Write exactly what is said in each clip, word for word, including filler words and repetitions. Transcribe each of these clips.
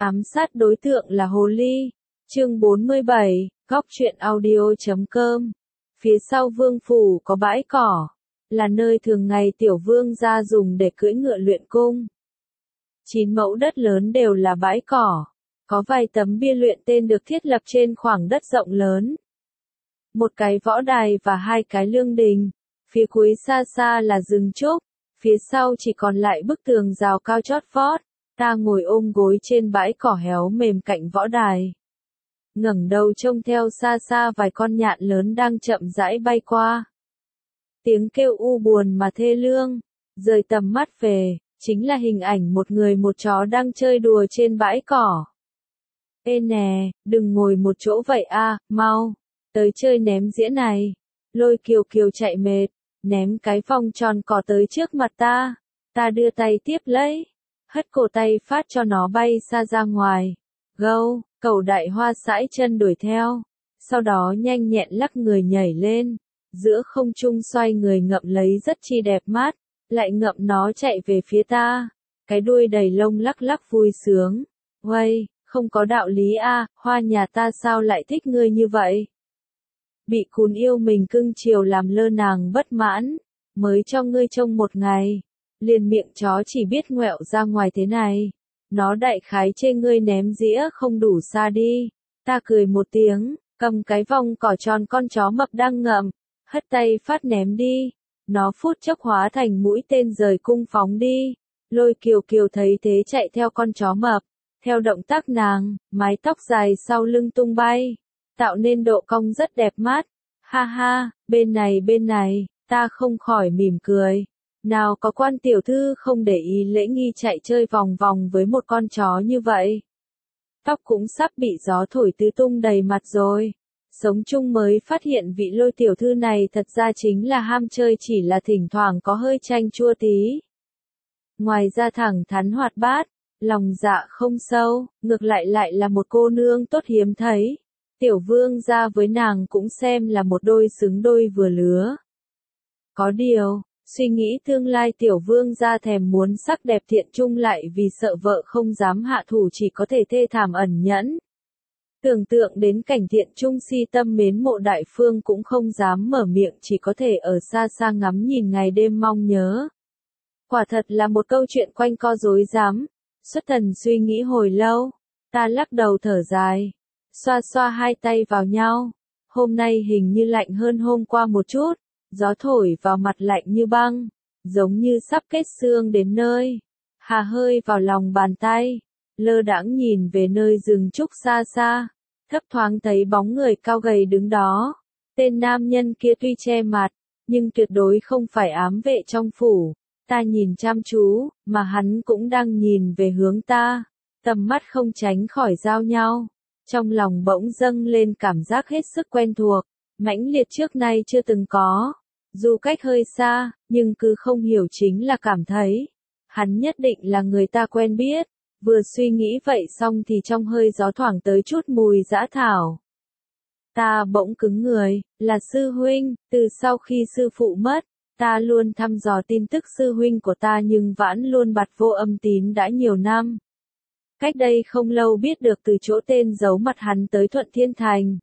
Ám sát đối tượng là hồ ly. Chương bốn mươi bảy, góc truyện audio chấm com. Phía sau vương phủ có bãi cỏ, là nơi thường ngày tiểu vương gia dùng để cưỡi ngựa luyện cung. Chín mẫu đất lớn đều là bãi cỏ, có vài tấm bia luyện tên được thiết lập trên khoảng đất rộng lớn. Một cái võ đài và hai cái lương đình, phía cuối xa xa là rừng trúc, phía sau chỉ còn lại bức tường rào cao chót vót. Ta ngồi ôm gối trên bãi cỏ héo mềm cạnh võ đài. Ngẩng đầu trông theo xa xa vài con nhạn lớn đang chậm rãi bay qua. Tiếng kêu u buồn mà thê lương, rời tầm mắt về, chính là hình ảnh một người một chó đang chơi đùa trên bãi cỏ. Ê nè, đừng ngồi một chỗ vậy a, mau, tới chơi ném dĩa này. Lôi Kiều Kiều chạy mệt, ném cái vòng tròn cỏ tới trước mặt ta. Ta đưa tay tiếp lấy, hất cổ tay phát cho nó bay xa ra ngoài. Gâu, cẩu đại hoa sải chân đuổi theo, sau đó nhanh nhẹn lắc người nhảy lên, giữa không trung xoay người ngậm lấy rất chi đẹp mắt, lại ngậm nó chạy về phía ta, cái đuôi đầy lông lắc lắc vui sướng. Uây, không có đạo lý a, hoa nhà ta sao lại thích ngươi như vậy? Bị cún yêu mình cưng chiều làm lơ nàng bất mãn, mới cho ngươi trông một ngày, liền miệng chó chỉ biết ngoẹo ra ngoài thế này. Nó đại khái chê ngươi ném dĩa không đủ xa đi. Ta cười một tiếng, cầm cái vòng cỏ tròn con chó mập đang ngậm, hất tay phát ném đi. Nó phút chốc hóa thành mũi tên rời cung phóng đi. Lôi Kiều Kiều thấy thế chạy theo con chó mập. Theo động tác nàng, mái tóc dài sau lưng tung bay, tạo nên độ cong rất đẹp mắt. Ha ha, bên này bên này, ta không khỏi mỉm cười. Nào có quan tiểu thư không để ý lễ nghi chạy chơi vòng vòng với một con chó như vậy. Tóc cũng sắp bị gió thổi tứ tung đầy mặt rồi. Sống chung mới phát hiện vị Lôi tiểu thư này thật ra chính là ham chơi, chỉ là thỉnh thoảng có hơi chanh chua tí. Ngoài ra thẳng thắn hoạt bát, lòng dạ không sâu, ngược lại lại là một cô nương tốt hiếm thấy. Tiểu vương gia với nàng cũng xem là một đôi xứng đôi vừa lứa. Có điều, suy nghĩ tương lai tiểu vương gia thèm muốn sắc đẹp thiện trung lại vì sợ vợ không dám hạ thủ chỉ có thể thê thảm ẩn nhẫn. Tưởng tượng đến cảnh thiện trung si tâm mến mộ đại phương cũng không dám mở miệng, chỉ có thể ở xa xa ngắm nhìn ngày đêm mong nhớ. Quả thật là một câu chuyện quanh co rối rắm. Xuất thần suy nghĩ hồi lâu, ta lắc đầu thở dài, xoa xoa hai tay vào nhau. Hôm nay hình như lạnh hơn hôm qua một chút. Gió thổi vào mặt lạnh như băng, giống như sắp kết xương đến nơi. Hà hơi vào lòng bàn tay, lơ đãng nhìn về nơi rừng trúc xa xa, thấp thoáng thấy bóng người cao gầy đứng đó. Tên nam nhân kia tuy che mặt, nhưng tuyệt đối không phải ám vệ trong phủ. Ta nhìn chăm chú, mà hắn cũng đang nhìn về hướng ta, tầm mắt không tránh khỏi giao nhau. Trong lòng bỗng dâng lên cảm giác hết sức quen thuộc, mãnh liệt trước nay chưa từng có. Dù cách hơi xa, nhưng cứ không hiểu chính là cảm thấy, hắn nhất định là người ta quen biết. Vừa suy nghĩ vậy xong thì trong hơi gió thoảng tới chút mùi dã thảo. Ta bỗng cứng người, là sư huynh. Từ sau khi sư phụ mất, ta luôn thăm dò tin tức sư huynh của ta nhưng vẫn luôn bặt vô âm tín đã nhiều năm. Cách đây không lâu biết được từ chỗ tên giấu mặt hắn tới Thuận Thiên Thành.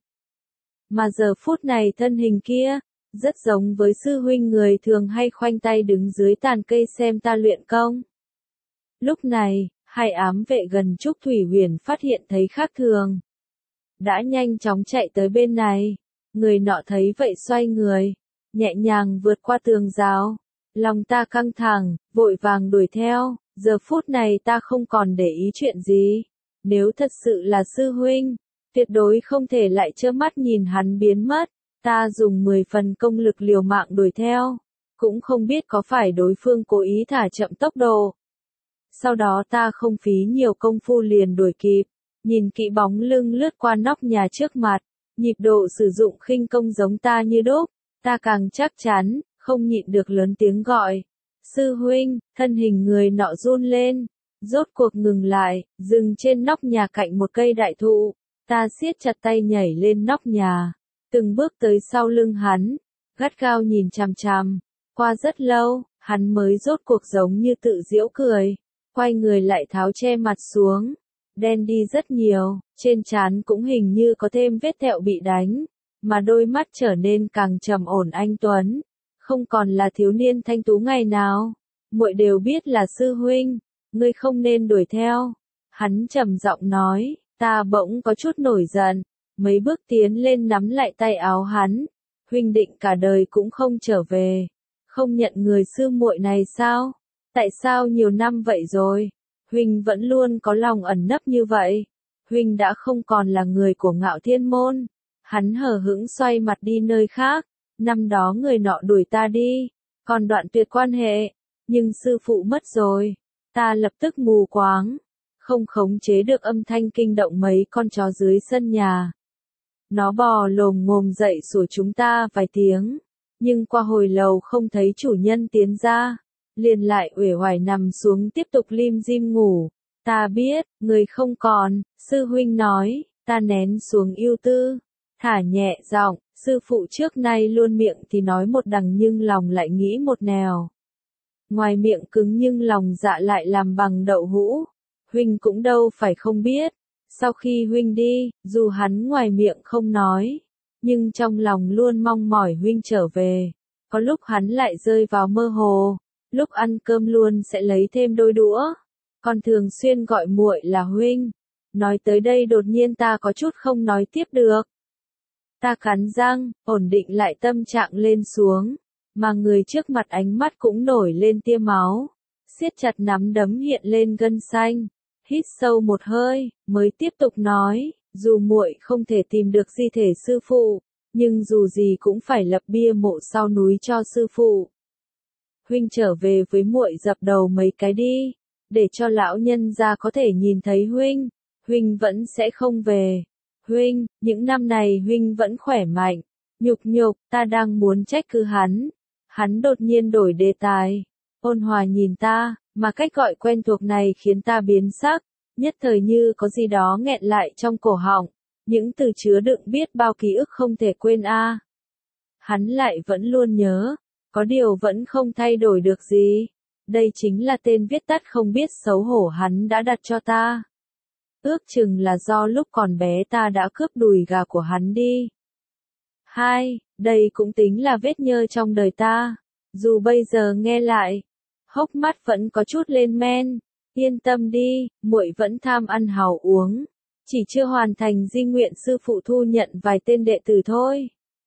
Mà giờ phút này thân hình kia, rất giống với sư huynh người thường hay khoanh tay đứng dưới tàn cây xem ta luyện công. Lúc này, hai ám vệ gần Trúc Thủy Huyền phát hiện thấy khác thường. Đã nhanh chóng chạy tới bên này. Người nọ thấy vậy xoay người, nhẹ nhàng vượt qua tường rào. Lòng ta căng thẳng, vội vàng đuổi theo. Giờ phút này ta không còn để ý chuyện gì. Nếu thật sự là sư huynh, tuyệt đối không thể lại trơ mắt nhìn hắn biến mất. Ta dùng mười phần công lực liều mạng đuổi theo, cũng không biết có phải đối phương cố ý thả chậm tốc độ. Sau đó ta không phí nhiều công phu liền đuổi kịp, nhìn kỹ bóng lưng lướt qua nóc nhà trước mặt, nhịp độ sử dụng khinh công giống ta như đúc, ta càng chắc chắn, không nhịn được lớn tiếng gọi. Sư huynh, thân hình người nọ run lên, rốt cuộc ngừng lại, dừng trên nóc nhà cạnh một cây đại thụ. Ta siết chặt tay nhảy lên nóc nhà. Từng bước tới sau lưng hắn, gắt gao nhìn chằm chằm. Qua rất lâu, hắn mới rốt cuộc giống như tự giễu cười, quay người lại tháo che mặt xuống. đen đi rất nhiều, trên trán cũng hình như có thêm vết thẹo bị đánh, mà đôi mắt trở nên càng trầm ổn anh tuấn, không còn là thiếu niên thanh tú ngày nào. Muội đều biết là sư huynh, ngươi không nên đuổi theo. Hắn trầm giọng nói, ta bỗng có chút nổi giận, mấy bước tiến lên nắm lại tay áo hắn. Huynh định cả đời cũng không trở về, không nhận người sư muội này sao? Tại sao nhiều năm vậy rồi, huynh vẫn luôn có lòng ẩn nấp như vậy? Huynh đã không còn là người của Ngạo Thiên môn. Hắn hờ hững xoay mặt đi nơi khác, năm đó người nọ đuổi ta đi, còn đoạn tuyệt quan hệ, nhưng sư phụ mất rồi, ta lập tức mù quáng, không khống chế được âm thanh kinh động mấy con chó dưới sân nhà. Nó bò lồm ngồm dậy sủa chúng ta vài tiếng, nhưng qua hồi lâu không thấy chủ nhân tiến ra, liền lại uể oải nằm xuống tiếp tục lim dim ngủ. Ta biết, người không còn, sư huynh nói, ta nén xuống ưu tư, thả nhẹ giọng, sư phụ trước nay luôn miệng thì nói một đằng nhưng lòng lại nghĩ một nẻo. Ngoài miệng cứng nhưng lòng dạ lại làm bằng đậu hũ. Huynh cũng đâu phải không biết, sau khi huynh đi, dù hắn ngoài miệng không nói, nhưng trong lòng luôn mong mỏi huynh trở về. Có lúc hắn lại rơi vào mơ hồ, lúc ăn cơm luôn sẽ lấy thêm đôi đũa, còn thường xuyên gọi muội là huynh. Nói tới đây đột nhiên ta có chút không nói tiếp được. Ta cắn răng, ổn định lại tâm trạng lên xuống, mà người trước mặt ánh mắt cũng nổi lên tia máu, siết chặt nắm đấm hiện lên gân xanh, hít sâu một hơi, mới tiếp tục nói, dù muội không thể tìm được di thể sư phụ, nhưng dù gì cũng phải lập bia mộ sau núi cho sư phụ. Huynh trở về với muội dập đầu mấy cái đi, để cho lão nhân gia có thể nhìn thấy huynh. Huynh vẫn sẽ không về. Huynh, những năm này huynh vẫn khỏe mạnh. Nhục nhục, ta đang muốn trách cứ hắn. Hắn đột nhiên đổi đề tài. Ôn hòa nhìn ta, mà cách gọi quen thuộc này khiến ta biến sắc. Nhất thời như có gì đó nghẹn lại trong cổ họng. Những từ chứa đựng biết bao ký ức không thể quên a. Hắn lại vẫn luôn nhớ. Có điều vẫn không thay đổi được gì. Đây chính là tên viết tắt không biết xấu hổ hắn đã đặt cho ta. Ước chừng là do lúc còn bé ta đã cướp đùi gà của hắn đi. Hai, đây cũng tính là vết nhơ trong đời ta. Dù bây giờ nghe lại, hốc mắt vẫn có chút lên men. Yên tâm đi, muội vẫn tham ăn hào uống, chỉ chưa hoàn thành di nguyện sư phụ thu nhận vài tên đệ tử thôi.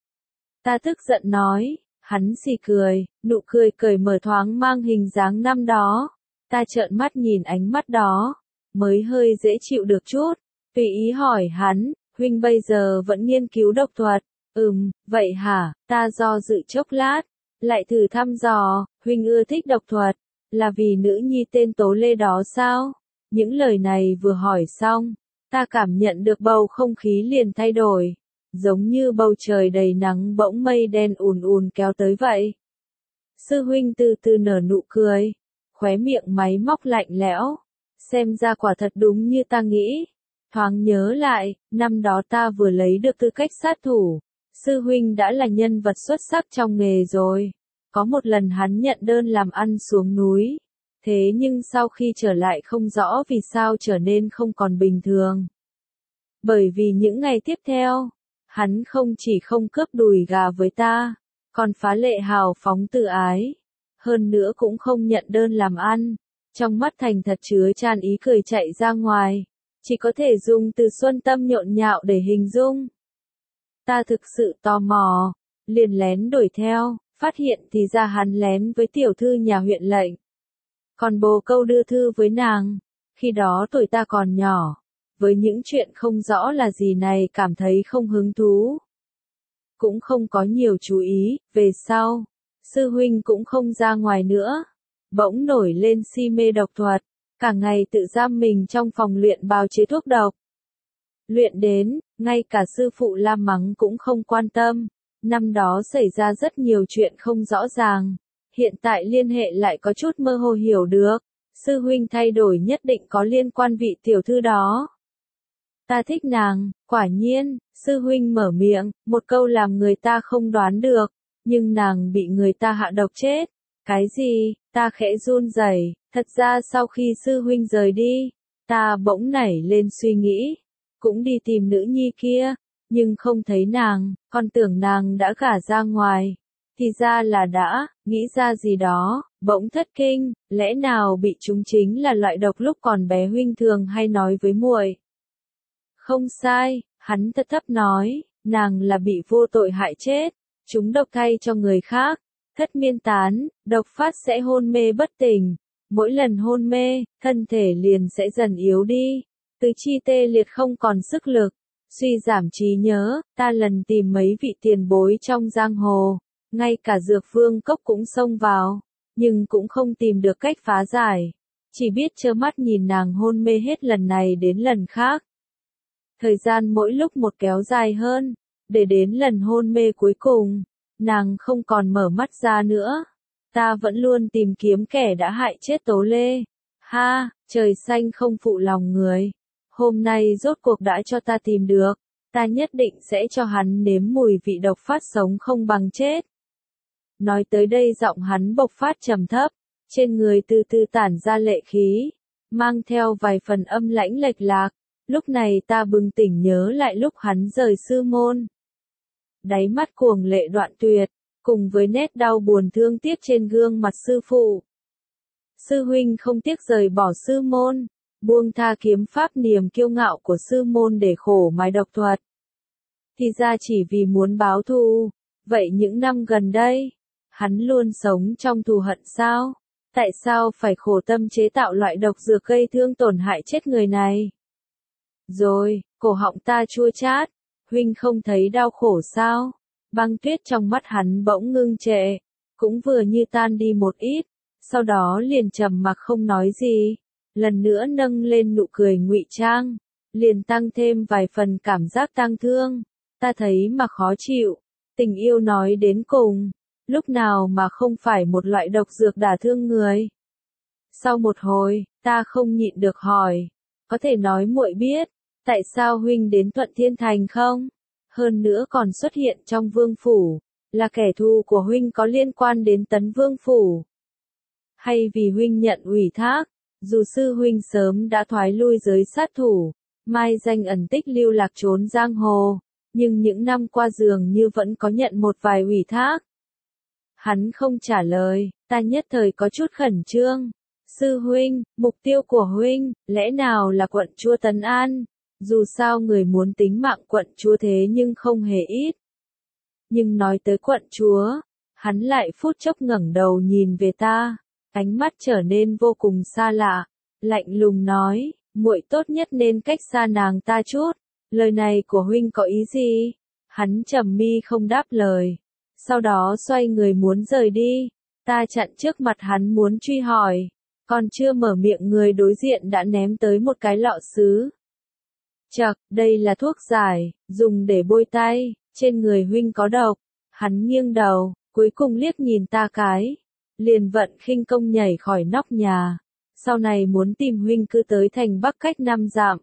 Ta tức giận nói, hắn xì cười, nụ cười cởi mở thoáng mang hình dáng năm đó. Ta trợn mắt nhìn ánh mắt đó, mới hơi dễ chịu được chút, tùy ý hỏi hắn, huynh bây giờ vẫn nghiên cứu độc thuật. Ừm, vậy hả? Ta do dự chốc lát, lại thử thăm dò, huynh ưa thích độc thuật, là vì nữ nhi tên Tố Lê đó sao? Những lời này vừa hỏi xong, ta cảm nhận được bầu không khí liền thay đổi, giống như bầu trời đầy nắng bỗng mây đen ùn ùn kéo tới vậy. Sư huynh từ từ nở nụ cười, khóe miệng máy móc lạnh lẽo, xem ra quả thật đúng như ta nghĩ. Thoáng nhớ lại, năm đó ta vừa lấy được tư cách sát thủ, sư huynh đã là nhân vật xuất sắc trong nghề rồi. Có một lần hắn nhận đơn làm ăn xuống núi, thế nhưng sau khi trở lại không rõ vì sao trở nên không còn bình thường. Bởi vì những ngày tiếp theo, hắn không chỉ không cướp đùi gà với ta, còn phá lệ hào phóng tự ái, hơn nữa cũng không nhận đơn làm ăn. Trong mắt thành thật chứa tràn ý cười chạy ra ngoài, chỉ có thể dùng từ xuân tâm nhộn nhạo để hình dung. Ta thực sự tò mò, liền lén đuổi theo, phát hiện thì ra hắn lén với tiểu thư nhà huyện lệnh. Còn bồ câu đưa thư với nàng, khi đó tuổi ta còn nhỏ, với những chuyện không rõ là gì này cảm thấy không hứng thú. Cũng không có nhiều chú ý, về sau, sư huynh cũng không ra ngoài nữa. Bỗng nổi lên si mê độc thuật, cả ngày tự giam mình trong phòng luyện bào chế thuốc độc. Luyện đến, ngay cả sư phụ la mắng cũng không quan tâm. Năm đó xảy ra rất nhiều chuyện không rõ ràng, hiện tại liên hệ lại có chút mơ hồ hiểu được. Sư huynh thay đổi nhất định có liên quan vị tiểu thư đó. Ta thích nàng, quả nhiên, sư huynh mở miệng, một câu làm người ta không đoán được, nhưng nàng bị người ta hạ độc chết. Cái gì? Ta khẽ run rẩy, thật ra sau khi sư huynh rời đi, Ta bỗng nảy lên suy nghĩ, cũng đi tìm nữ nhi kia, nhưng không thấy nàng, con tưởng nàng đã gả ra ngoài. Thì ra là đã, nghĩ ra gì đó, bỗng thất kinh, lẽ nào bị chúng chính là loại độc lúc còn bé huynh thường hay nói với muội. Không sai, hắn thấp thấp nói, nàng là bị vô tội hại chết, chúng độc thay cho người khác, thất miên tán, độc phát sẽ hôn mê bất tỉnh, mỗi lần hôn mê, thân thể liền sẽ dần yếu đi, tứ chi tê liệt không còn sức lực, suy giảm trí nhớ, ta lần tìm mấy vị tiền bối trong giang hồ, ngay cả Dược Vương Cốc cũng xông vào, nhưng cũng không tìm được cách phá giải, chỉ biết trơ mắt nhìn nàng hôn mê hết lần này đến lần khác. Thời gian mỗi lúc một kéo dài hơn, để đến lần hôn mê cuối cùng, nàng không còn mở mắt ra nữa. Ta vẫn luôn tìm kiếm kẻ đã hại chết Tố Lê. Ha, trời xanh không phụ lòng người. Hôm nay rốt cuộc đã cho ta tìm được, ta nhất định sẽ cho hắn nếm mùi vị độc phát sống không bằng chết. Nói tới đây giọng hắn bộc phát trầm thấp, trên người từ từ tản ra lệ khí, mang theo vài phần âm lãnh lệch lạc. Lúc này ta bừng tỉnh nhớ lại lúc hắn rời sư môn. Đáy mắt cuồng lệ đoạn tuyệt, cùng với nét đau buồn thương tiếc trên gương mặt sư phụ. Sư huynh không tiếc rời bỏ sư môn, buông tha kiếm pháp niềm kiêu ngạo của sư môn để khổ mài độc thuật. Thì ra chỉ vì muốn báo thù, vậy những năm gần đây, hắn luôn sống trong thù hận sao? Tại sao phải khổ tâm chế tạo loại độc dược gây thương tổn hại chết người này? Rồi, cổ họng ta chua chát, huynh không thấy đau khổ sao? Băng tuyết trong mắt hắn bỗng ngưng trệ, cũng vừa như tan đi một ít, sau đó liền trầm mặc không nói gì, lần nữa nâng lên nụ cười ngụy trang, liền tăng thêm vài phần cảm giác tang thương, ta thấy mà khó chịu, tình yêu nói đến cùng, lúc nào mà không phải một loại độc dược đả thương người. Sau một hồi, ta không nhịn được hỏi, có thể nói muội biết, tại sao huynh đến Thuận Thiên Thành không? Hơn nữa còn xuất hiện trong vương phủ, là kẻ thù của huynh có liên quan đến Tấn Vương phủ. Hay vì huynh nhận ủy thác, dù sư huynh sớm đã thoái lui giới sát thủ, mai danh ẩn tích lưu lạc trốn giang hồ, nhưng những năm qua dường như vẫn có nhận một vài ủy thác. Hắn không trả lời, ta nhất thời có chút khẩn trương. Sư huynh, mục tiêu của huynh, lẽ nào là quận chúa Tấn An? Dù sao người muốn tính mạng quận chúa thế nhưng không hề ít. Nhưng nói tới quận chúa, hắn lại phút chốc ngẩng đầu nhìn về ta, ánh mắt trở nên vô cùng xa lạ, lạnh lùng nói, muội tốt nhất nên cách xa nàng ta chút. Lời này của huynh có ý gì? Hắn trầm mi không đáp lời, sau đó xoay người muốn rời đi. Ta chặn trước mặt hắn muốn truy hỏi, còn chưa mở miệng người đối diện đã ném tới một cái lọ sứ. Chậc, đây là thuốc giải, dùng để bôi tay, trên người huynh có độc. Hắn nghiêng đầu, cuối cùng liếc nhìn ta cái, liền vận khinh công nhảy khỏi nóc nhà. Sau này muốn tìm huynh cứ tới thành Bắc cách năm dặm.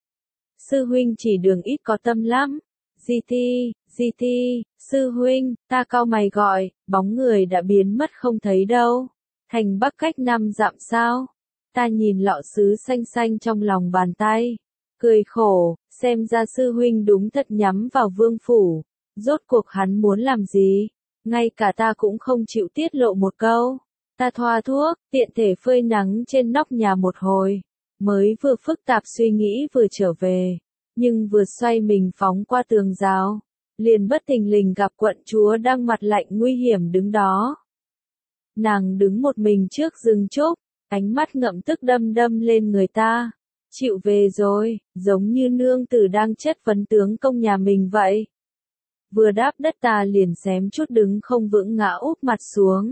Sư huynh chỉ đường ít có tâm lắm. Di Thi, Di Thi, sư huynh, ta cau mày gọi, bóng người đã biến mất không thấy đâu. Thành Bắc cách năm dặm sao? Ta nhìn lọ sứ xanh xanh trong lòng bàn tay, cười khổ, xem ra sư huynh đúng thật nhắm vào vương phủ. Rốt cuộc hắn muốn làm gì? Ngay cả ta cũng không chịu tiết lộ một câu. Ta thoa thuốc, tiện thể phơi nắng trên nóc nhà một hồi, mới vừa phức tạp suy nghĩ vừa trở về, nhưng vừa xoay mình phóng qua tường rào, liền bất thình lình gặp quận chúa đang mặt lạnh nguy hiểm đứng đó. Nàng đứng một mình trước rừng trúc, ánh mắt ngậm tức đâm đâm lên người ta. Chịu về rồi, giống như nương tử đang chất vấn tướng công nhà mình vậy. Vừa đáp đất ta liền xém chút đứng không vững ngã úp mặt xuống.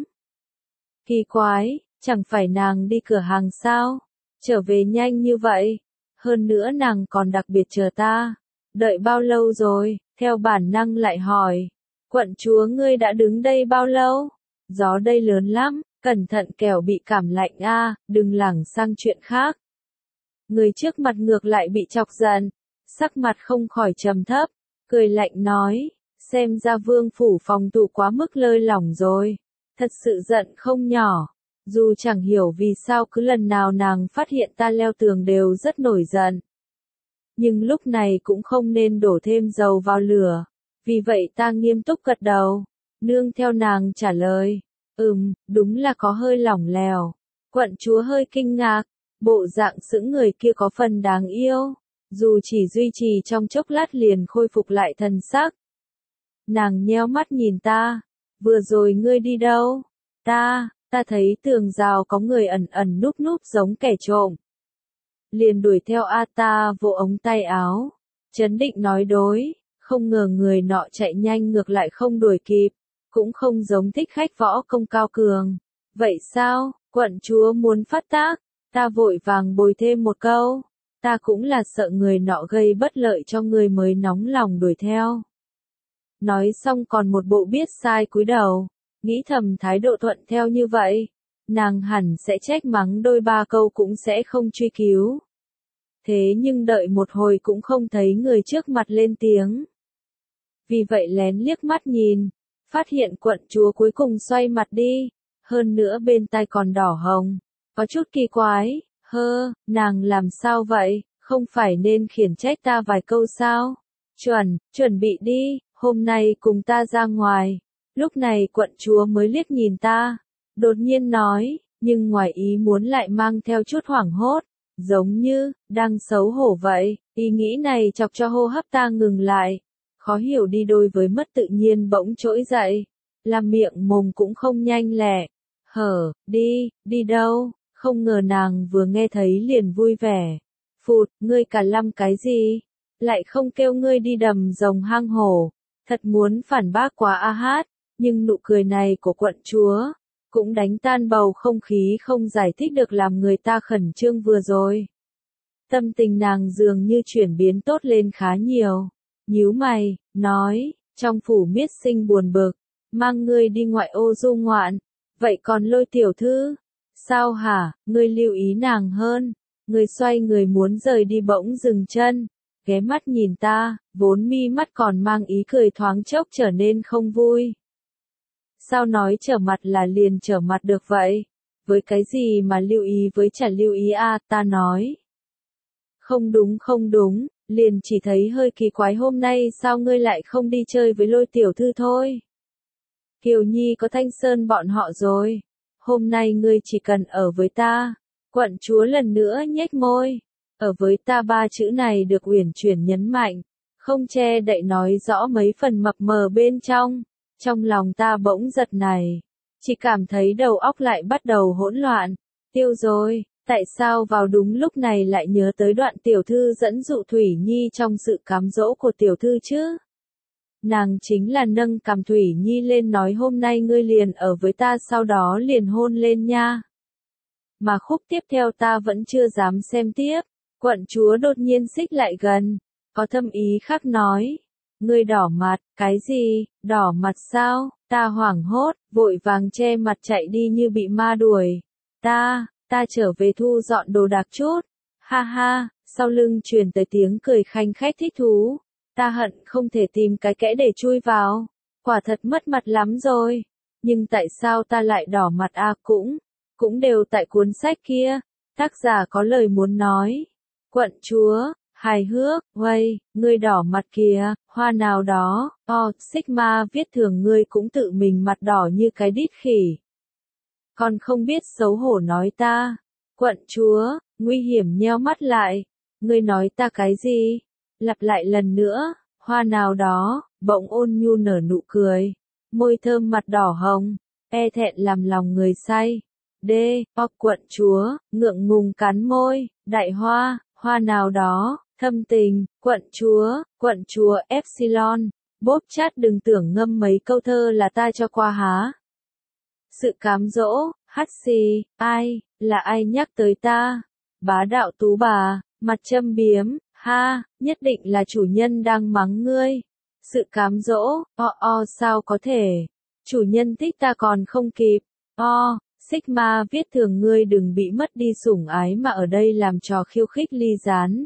Kỳ quái, chẳng phải nàng đi cửa hàng sao? Trở về nhanh như vậy. Hơn nữa nàng còn đặc biệt chờ ta. Đợi bao lâu rồi? Theo bản năng lại hỏi. Quận chúa ngươi đã đứng đây bao lâu? Gió đây lớn lắm, cẩn thận kẻo bị cảm lạnh a, đừng lảng sang chuyện khác. Người trước mặt ngược lại bị chọc giận, sắc mặt không khỏi trầm thấp, cười lạnh nói, xem ra vương phủ phòng thủ quá mức lơi lỏng rồi, thật sự giận không nhỏ. Dù chẳng hiểu vì sao cứ lần nào nàng phát hiện ta leo tường đều rất nổi giận. Nhưng lúc này cũng không nên đổ thêm dầu vào lửa. Vì vậy ta nghiêm túc gật đầu. Nương theo nàng trả lời. Ừm, đúng là có hơi lỏng lẻo. Quận chúa hơi kinh ngạc. Bộ dạng sững người kia có phần đáng yêu. Dù chỉ duy trì trong chốc lát liền khôi phục lại thần sắc. Nàng nheo mắt nhìn ta. Vừa rồi ngươi đi đâu? Ta, ta thấy tường rào có người ẩn ẩn núp núp giống kẻ trộm. Liền đuổi theo a ta vỗ ống tay áo. Chấn định nói đối, không ngờ người nọ chạy nhanh ngược lại không đuổi kịp. Cũng không giống thích khách võ công cao cường. Vậy sao, quận chúa muốn phát tác? Ta vội vàng bồi thêm một câu. Ta cũng là sợ người nọ gây bất lợi cho người mới nóng lòng đuổi theo. Nói xong còn một bộ biết sai cúi đầu. Nghĩ thầm thái độ thuận theo như vậy. Nàng hẳn sẽ trách mắng đôi ba câu cũng sẽ không truy cứu. Thế nhưng đợi một hồi cũng không thấy người trước mặt lên tiếng. Vì vậy lén liếc mắt nhìn. Phát hiện quận chúa cuối cùng xoay mặt đi. Hơn nữa bên tai còn đỏ hồng. Có chút kỳ quái. Hơ, nàng làm sao vậy? Không phải nên khiển trách ta vài câu sao? Chuẩn, chuẩn bị đi. Hôm nay cùng ta ra ngoài. Lúc này quận chúa mới liếc nhìn ta. Đột nhiên nói, nhưng ngoài ý muốn lại mang theo chút hoảng hốt. Giống như, đang xấu hổ vậy. Ý nghĩ này chọc cho hô hấp ta ngừng lại. Khó hiểu đi đôi với mất tự nhiên bỗng trỗi dậy. Làm miệng mồm cũng không nhanh lẹ. Hở, đi, đi đâu? Không ngờ nàng vừa nghe thấy liền vui vẻ. Phụt, ngươi cả lăm cái gì? Lại không kêu ngươi đi đầm rồng hang hổ. Thật muốn phản bác quá a hát. Nhưng nụ cười này của quận chúa cũng đánh tan bầu không khí không giải thích được làm người ta khẩn trương vừa rồi. Tâm tình nàng dường như chuyển biến tốt lên khá nhiều. Nhíu mày, nói, trong phủ miết sinh buồn bực, mang ngươi đi ngoại ô du ngoạn. Vậy còn Lôi tiểu thư? Sao hả, ngươi lưu ý nàng hơn. Ngươi xoay người muốn rời đi bỗng dừng chân. Ghé mắt nhìn ta, vốn mi mắt còn mang ý cười thoáng chốc trở nên không vui. Sao nói trở mặt là liền trở mặt được vậy? Với cái gì mà lưu ý với chả lưu ý à, ta nói. Không đúng không đúng, liền chỉ thấy hơi kỳ quái hôm nay sao ngươi lại không đi chơi với Lôi tiểu thư thôi. Kiều Nhi có Thanh Sơn bọn họ rồi. Hôm nay ngươi chỉ cần ở với ta. Quận chúa lần nữa nhếch môi. Ở với ta ba chữ này được uyển chuyển nhấn mạnh. Không che đậy nói rõ mấy phần mập mờ bên trong. Trong lòng ta bỗng giật này. Chỉ cảm thấy đầu óc lại bắt đầu hỗn loạn. Tiêu rồi, tại sao vào đúng lúc này lại nhớ tới đoạn tiểu thư dẫn dụ Thủy Nhi trong sự cám dỗ của tiểu thư chứ? Nàng chính là nâng cằm Thủy Nhi lên nói hôm nay ngươi liền ở với ta sau đó liền hôn lên nha. Mà khúc tiếp theo ta vẫn chưa dám xem tiếp. Quận chúa đột nhiên xích lại gần. Có thâm ý khác nói. Ngươi đỏ mặt, cái gì, đỏ mặt sao? Ta hoảng hốt, vội vàng che mặt chạy đi như bị ma đuổi. Ta, ta trở về thu dọn đồ đạc chút. Ha ha, sau lưng truyền tới tiếng cười khanh khách thích thú. Ta hận không thể tìm cái kẽ để chui vào. Quả thật mất mặt lắm rồi. Nhưng tại sao ta lại đỏ mặt à cũng, cũng đều tại cuốn sách kia. Tác giả có lời muốn nói. Quận chúa, hài hước, vây, ngươi đỏ mặt kìa, hoa nào đó, o, Sigma viết thường ngươi cũng tự mình mặt đỏ như cái đít khỉ. Còn không biết xấu hổ nói ta. Quận chúa, nguy hiểm nheo mắt lại. Ngươi nói ta cái gì? Lặp lại lần nữa, hoa nào đó, bỗng ôn nhu nở nụ cười. Môi thơm mặt đỏ hồng, e thẹn làm lòng người say. Đê, o quận chúa, ngượng ngùng cắn môi, đại hoa, hoa nào đó, thâm tình, quận chúa, quận chúa Epsilon, bốp chát đừng tưởng ngâm mấy câu thơ là ta cho qua há. Sự cám dỗ, hắt xì, ai, là ai nhắc tới ta? Bá đạo tú bà, mặt châm biếm, ha, nhất định là chủ nhân đang mắng ngươi. Sự cám dỗ, o o sao có thể? Chủ nhân thích ta còn không kịp, o. Sigma viết thường ngươi đừng bị mất đi sủng ái mà ở đây làm trò khiêu khích ly gián.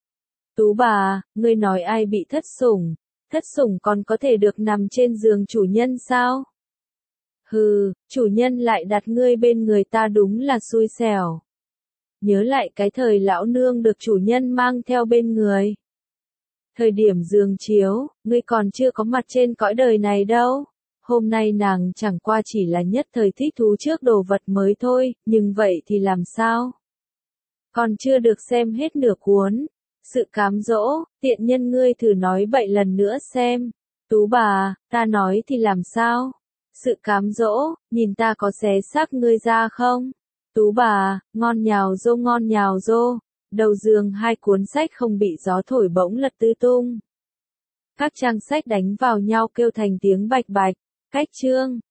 Tú bà, ngươi nói ai bị thất sủng? Thất sủng còn có thể được nằm trên giường chủ nhân sao? Hừ, chủ nhân lại đặt ngươi bên người ta đúng là xui xẻo. Nhớ lại cái thời lão nương được chủ nhân mang theo bên người. Thời điểm giường chiếu, ngươi còn chưa có mặt trên cõi đời này đâu. Hôm nay nàng chẳng qua chỉ là nhất thời thích thú trước đồ vật mới thôi, nhưng vậy thì làm sao? Còn chưa được xem hết nửa cuốn. Sự cám dỗ, tiện nhân ngươi thử nói bậy lần nữa xem. Tú bà, ta nói thì làm sao? Sự cám dỗ, nhìn ta có xé xác ngươi ra không? Tú bà, ngon nhào dô ngon nhào dô. Đầu giường hai cuốn sách không bị gió thổi bỗng lật tứ tung. Các trang sách đánh vào nhau kêu thành tiếng bạch bạch. Cách chương.